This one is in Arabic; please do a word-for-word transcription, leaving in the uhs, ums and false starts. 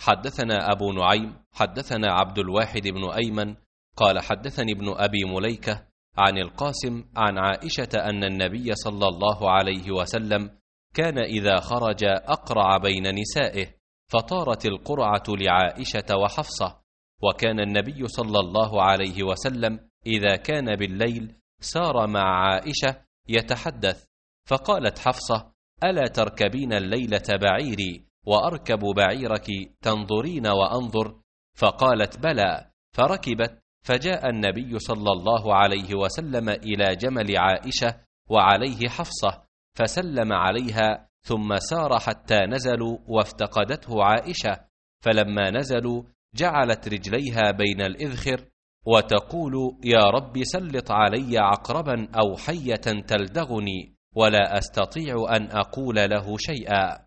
حدثنا أبو نعيم حدثنا عبد الواحد بن أيمن قال حدثني ابن أبي مليكة عن القاسم عن عائشة أن النبي صلى الله عليه وسلم كان إذا خرج أقرع بين نسائه، فطارت القرعة لعائشة وحفصة. وكان النبي صلى الله عليه وسلم إذا كان بالليل سار مع عائشة يتحدث، فقالت حفصة: ألا تركبين الليلة بعيري وأركب بعيرك تنظرين وأنظر؟ فقالت: بلى، فركبت، فجاء النبي صلى الله عليه وسلم إلى جمل عائشة وعليه حفصة، فسلم عليها، ثم سار حتى نزلوا وافتقدته عائشة، فلما نزلوا جعلت رجليها بين الإذخر وتقول: يا رب سلط علي عقربا أو حية تلدغني ولا أستطيع أن أقول له شيئا.